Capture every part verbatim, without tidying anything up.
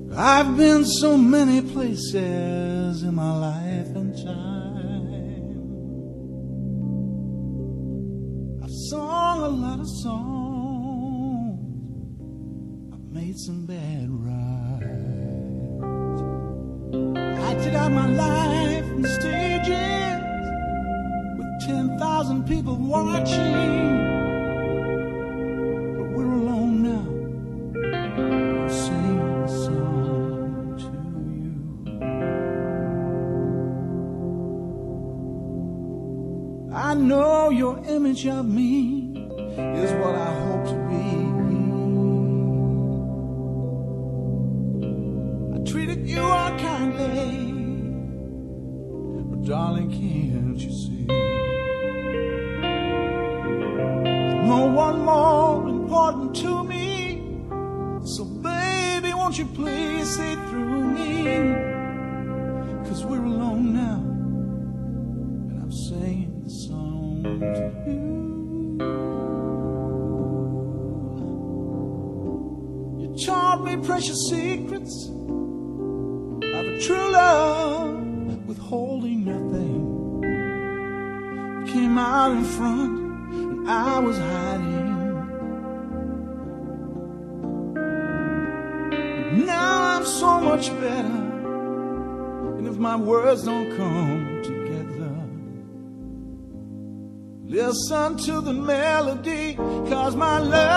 I've been so many places in my life and time. I've sung a lot of songs, I've made some bad rides, acted out my life on stages with ten thousand people watching. But we're alone now, I'm singing a song to you. I know your image of me is what I hope to be. I treated you unkindly, but darling, can't you see? No one more important to me, so baby, won't you please see through me? Cause we're alone now, and I'm singing the song to you. You taught me precious secrets of a true love, withholding nothing. Came out in front when I was hiding. But now I'm so much better, and if my words don't come together, listen to the melody, cause my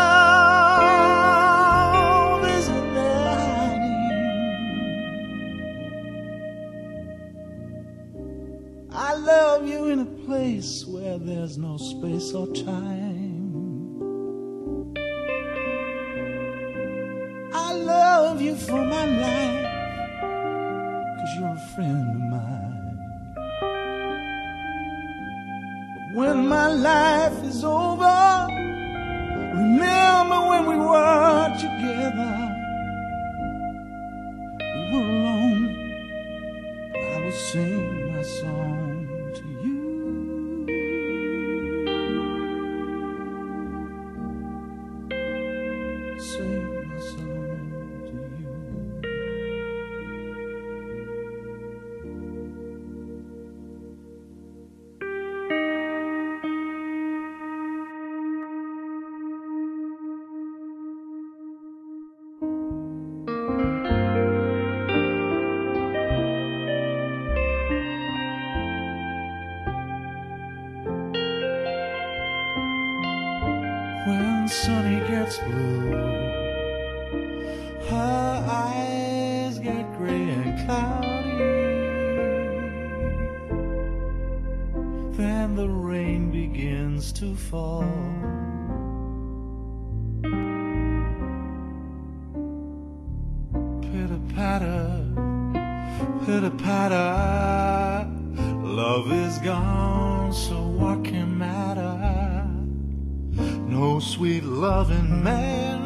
love is in there hiding. I love you in a place where there's no space or time. I love you for my life, cause you're a friend of mine. But when my life is over, remember when we were together. We were alone, I was singing my song to you. Sing my song to you. When sunny gets blue, her eyes get gray and cloudy. Then the rain begins to fall. Pitter-patter, pitter-patter, love is gone, so what can matter? No sweet loving man